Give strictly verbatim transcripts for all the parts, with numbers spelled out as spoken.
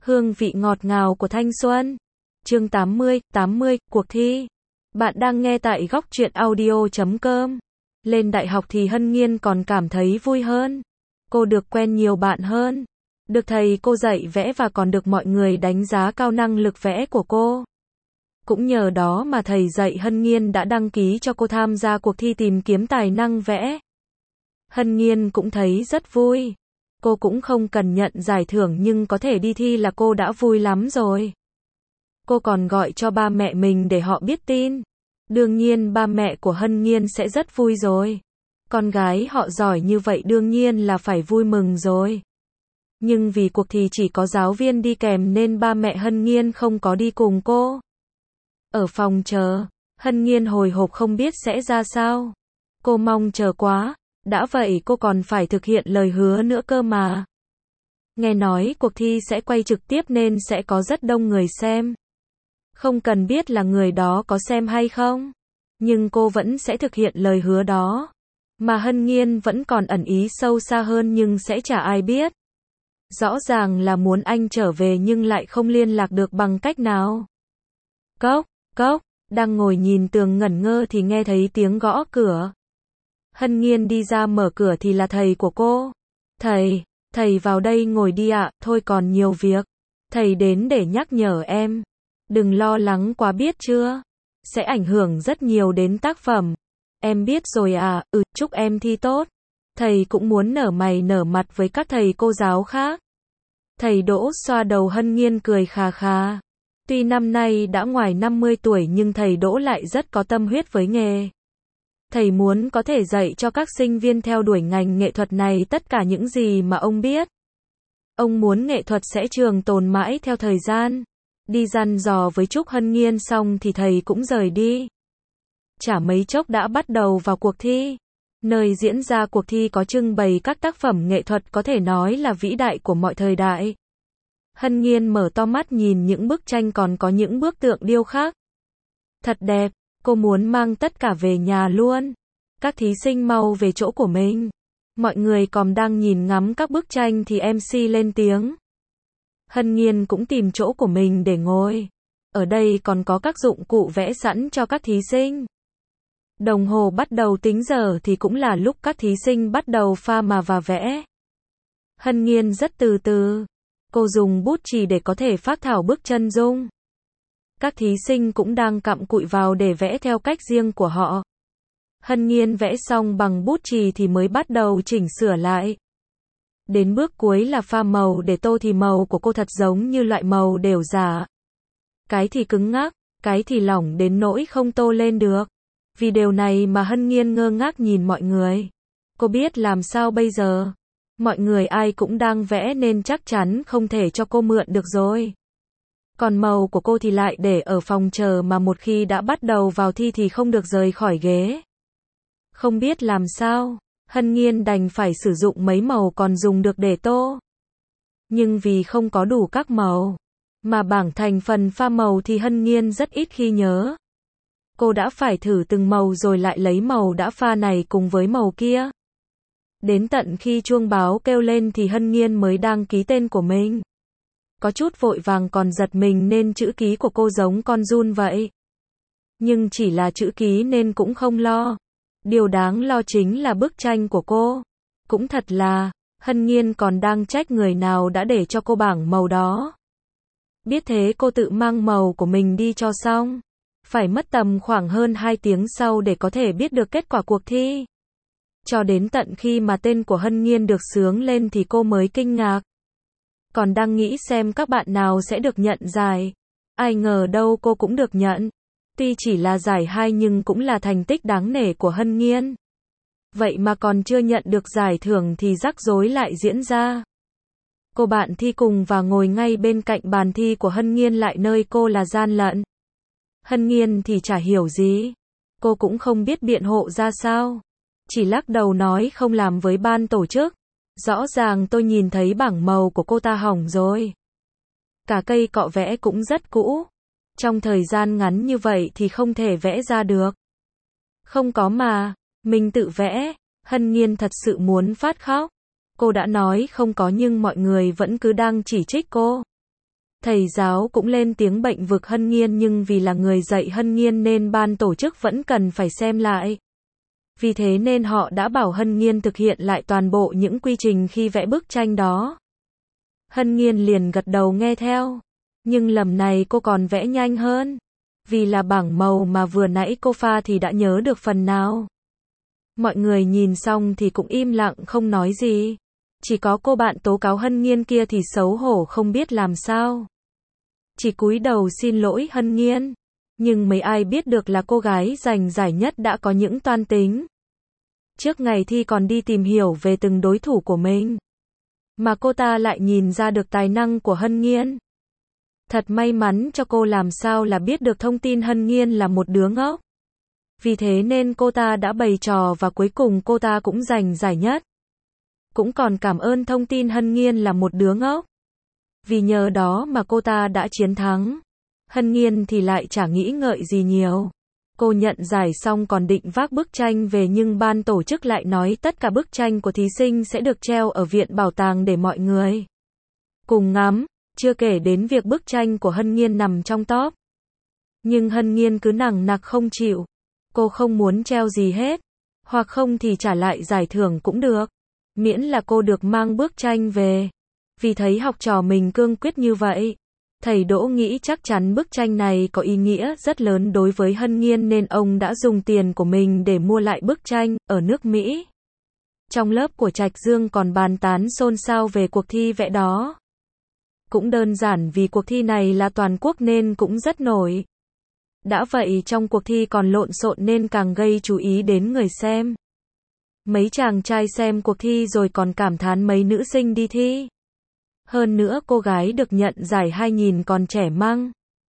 Hương vị ngọt ngào của thanh xuân. Chương tám mươi, tám mươi, cuộc thi. Bạn đang nghe tại góc truyện audio chấm com. Lên đại học thì Hân Nhiên còn cảm thấy vui hơn. Cô được quen nhiều bạn hơn. Được thầy cô dạy vẽ và còn được mọi người đánh giá cao năng lực vẽ của cô. Cũng nhờ đó mà thầy dạy Hân Nhiên đã đăng ký cho cô tham gia cuộc thi tìm kiếm tài năng vẽ. Hân Nhiên cũng thấy rất vui. Cô cũng không cần nhận giải thưởng nhưng có thể đi thi là cô đã vui lắm rồi. Cô còn gọi cho ba mẹ mình để họ biết tin. Đương nhiên ba mẹ của Hân Nhiên sẽ rất vui rồi. Con gái họ giỏi như vậy đương nhiên là phải vui mừng rồi. Nhưng vì cuộc thi chỉ có giáo viên đi kèm nên ba mẹ Hân Nhiên không có đi cùng cô. Ở phòng chờ, Hân Nhiên hồi hộp không biết sẽ ra sao. Cô mong chờ quá, đã vậy cô còn phải thực hiện lời hứa nữa cơ mà. Nghe nói cuộc thi sẽ quay trực tiếp nên sẽ có rất đông người xem. Không cần biết là người đó có xem hay không, nhưng cô vẫn sẽ thực hiện lời hứa đó. Mà Hân Nhiên vẫn còn ẩn ý sâu xa hơn nhưng sẽ chả ai biết. Rõ ràng là muốn anh trở về nhưng lại không liên lạc được bằng cách nào. Cốc, cốc, đang ngồi nhìn tường ngẩn ngơ thì nghe thấy tiếng gõ cửa. Hân Nhiên đi ra mở cửa thì là thầy của cô. Thầy, thầy vào đây ngồi đi ạ, thôi còn nhiều việc. Thầy đến để nhắc nhở em. Đừng lo lắng quá biết chưa? Sẽ ảnh hưởng rất nhiều đến tác phẩm. Em biết rồi à, ừ, chúc em thi tốt. Thầy cũng muốn nở mày nở mặt với các thầy cô giáo khác. Thầy Đỗ xoa đầu Hân Nhiên cười khà khà. Tuy năm nay đã ngoài năm mươi tuổi nhưng thầy Đỗ lại rất có tâm huyết với nghề. Thầy muốn có thể dạy cho các sinh viên theo đuổi ngành nghệ thuật này tất cả những gì mà ông biết. Ông muốn nghệ thuật sẽ trường tồn mãi theo thời gian. Đi dặn dò với Trúc Hân Nhiên xong thì thầy cũng rời đi. Chả mấy chốc đã bắt đầu vào cuộc thi. Nơi diễn ra cuộc thi có trưng bày các tác phẩm nghệ thuật có thể nói là vĩ đại của mọi thời đại. Hân Nhiên mở to mắt nhìn những bức tranh còn có những bức tượng điêu khắc. Thật đẹp, cô muốn mang tất cả về nhà luôn. Các thí sinh mau về chỗ của mình. Mọi người còn đang nhìn ngắm các bức tranh thì em xê lên tiếng. Hân Nhiên cũng tìm chỗ của mình để ngồi. Ở đây còn có các dụng cụ vẽ sẵn cho các thí sinh. Đồng hồ bắt đầu tính giờ thì cũng là lúc các thí sinh bắt đầu pha mà và vẽ. Hân Nhiên rất từ từ. Cô dùng bút chì để có thể phác thảo bức chân dung. Các thí sinh cũng đang cặm cụi vào để vẽ theo cách riêng của họ. Hân Nhiên vẽ xong bằng bút chì thì mới bắt đầu chỉnh sửa lại. Đến bước cuối là pha màu để tô thì màu của cô thật giống như loại màu đều giả. Cái thì cứng ngắc, cái thì lỏng đến nỗi không tô lên được. Vì điều này mà Hân Nhiên ngơ ngác nhìn mọi người. Cô biết làm sao bây giờ? Mọi người ai cũng đang vẽ nên chắc chắn không thể cho cô mượn được rồi. Còn màu của cô thì lại để ở phòng chờ mà một khi đã bắt đầu vào thi thì không được rời khỏi ghế. Không biết làm sao, Hân Nhiên đành phải sử dụng mấy màu còn dùng được để tô. Nhưng vì không có đủ các màu, mà bảng thành phần pha màu thì Hân Nhiên rất ít khi nhớ. Cô đã phải thử từng màu rồi lại lấy màu đã pha này cùng với màu kia. Đến tận khi chuông báo kêu lên thì Hân Nhiên mới đăng ký tên của mình. Có chút vội vàng còn giật mình nên chữ ký của cô giống con giun vậy. Nhưng chỉ là chữ ký nên cũng không lo. Điều đáng lo chính là bức tranh của cô. Cũng thật là, Hân Nhiên còn đang trách người nào đã để cho cô bảng màu đó. Biết thế cô tự mang màu của mình đi cho xong. Phải mất tầm khoảng hơn hai tiếng sau để có thể biết được kết quả cuộc thi. Cho đến tận khi mà tên của Hân Nhiên được xướng lên thì cô mới kinh ngạc. Còn đang nghĩ xem các bạn nào sẽ được nhận giải. Ai ngờ đâu cô cũng được nhận. Tuy chỉ là giải hai nhưng cũng là thành tích đáng nể của Hân Nhiên. Vậy mà còn chưa nhận được giải thưởng thì rắc rối lại diễn ra. Cô bạn thi cùng và ngồi ngay bên cạnh bàn thi của Hân Nhiên lại nơi cô là gian lận. Hân Nhiên thì chả hiểu gì. Cô cũng không biết biện hộ ra sao. Chỉ lắc đầu nói không làm với ban tổ chức. Rõ ràng tôi nhìn thấy bảng màu của cô ta hỏng rồi. Cả cây cọ vẽ cũng rất cũ. Trong thời gian ngắn như vậy thì không thể vẽ ra được. Không có mà, mình tự vẽ. Hân Nhiên thật sự muốn phát khóc. Cô đã nói không có nhưng mọi người vẫn cứ đang chỉ trích cô. Thầy giáo cũng lên tiếng bênh vực Hân Nhiên nhưng vì là người dạy Hân Nhiên nên ban tổ chức vẫn cần phải xem lại. Vì thế nên họ đã bảo Hân Nhiên thực hiện lại toàn bộ những quy trình khi vẽ bức tranh đó. Hân Nhiên liền gật đầu nghe theo. Nhưng lần này cô còn vẽ nhanh hơn. Vì là bảng màu mà vừa nãy cô pha thì đã nhớ được phần nào. Mọi người nhìn xong thì cũng im lặng không nói gì. Chỉ có cô bạn tố cáo Hân Nhiên kia thì xấu hổ không biết làm sao. Chỉ cúi đầu xin lỗi Hân Nhiên. Nhưng mấy ai biết được là cô gái giành giải nhất đã có những toan tính. Trước ngày thi còn đi tìm hiểu về từng đối thủ của mình. Mà cô ta lại nhìn ra được tài năng của Hân Nhiên. Thật may mắn cho cô làm sao là biết được thông tin Hân Nhiên là một đứa ngốc. Vì thế nên cô ta đã bày trò và cuối cùng cô ta cũng giành giải nhất. Cũng còn cảm ơn thông tin Hân Nhiên là một đứa ngốc. Vì nhờ đó mà cô ta đã chiến thắng. Hân Nhiên thì lại chả nghĩ ngợi gì nhiều. Cô nhận giải xong còn định vác bức tranh về nhưng ban tổ chức lại nói tất cả bức tranh của thí sinh sẽ được treo ở viện bảo tàng để mọi người cùng ngắm. Chưa kể đến việc bức tranh của Hân Nhiên nằm trong top. Nhưng Hân Nhiên cứ nằng nặc không chịu. Cô không muốn treo gì hết. Hoặc không thì trả lại giải thưởng cũng được. Miễn là cô được mang bức tranh về. Vì thấy học trò mình cương quyết như vậy. Thầy Đỗ nghĩ chắc chắn bức tranh này có ý nghĩa rất lớn đối với Hân Nhiên nên ông đã dùng tiền của mình để mua lại bức tranh ở nước Mỹ. Trong lớp của Trạch Dương còn bàn tán xôn xao về cuộc thi vẽ đó. Cũng đơn giản vì cuộc thi này là toàn quốc nên cũng rất nổi. Đã vậy trong cuộc thi còn lộn xộn nên càng gây chú ý đến người xem. Mấy chàng trai xem cuộc thi rồi còn cảm thán mấy nữ sinh đi thi. Hơn nữa cô gái được nhận giải hai nhìn còn trẻ măng.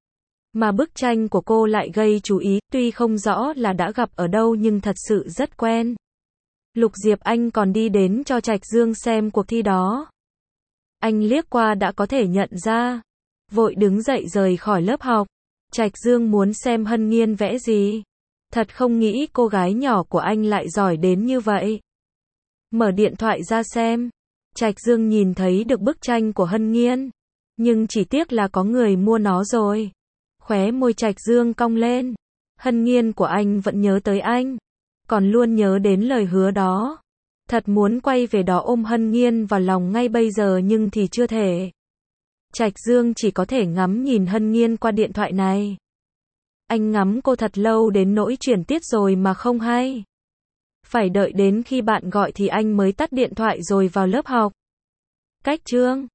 Mà bức tranh của cô lại gây chú ý, tuy không rõ là đã gặp ở đâu nhưng thật sự rất quen. Lục Diệp Anh còn đi đến cho Trạch Dương xem cuộc thi đó. Anh liếc qua đã có thể nhận ra. Vội đứng dậy rời khỏi lớp học. Trạch Dương muốn xem Hân Nhiên vẽ gì. Thật không nghĩ cô gái nhỏ của anh lại giỏi đến như vậy. Mở điện thoại ra xem. Trạch Dương nhìn thấy được bức tranh của Hân Nhiên. Nhưng chỉ tiếc là có người mua nó rồi. Khóe môi Trạch Dương cong lên. Hân Nhiên của anh vẫn nhớ tới anh. Còn luôn nhớ đến lời hứa đó. Thật muốn quay về đó ôm Hân Nhiên vào lòng ngay bây giờ nhưng thì chưa thể. Trạch Dương chỉ có thể ngắm nhìn Hân Nhiên qua điện thoại này. Anh ngắm cô thật lâu đến nỗi chuyển tiết rồi mà không hay. Phải đợi đến khi bạn gọi thì anh mới tắt điện thoại rồi vào lớp học. Cách chương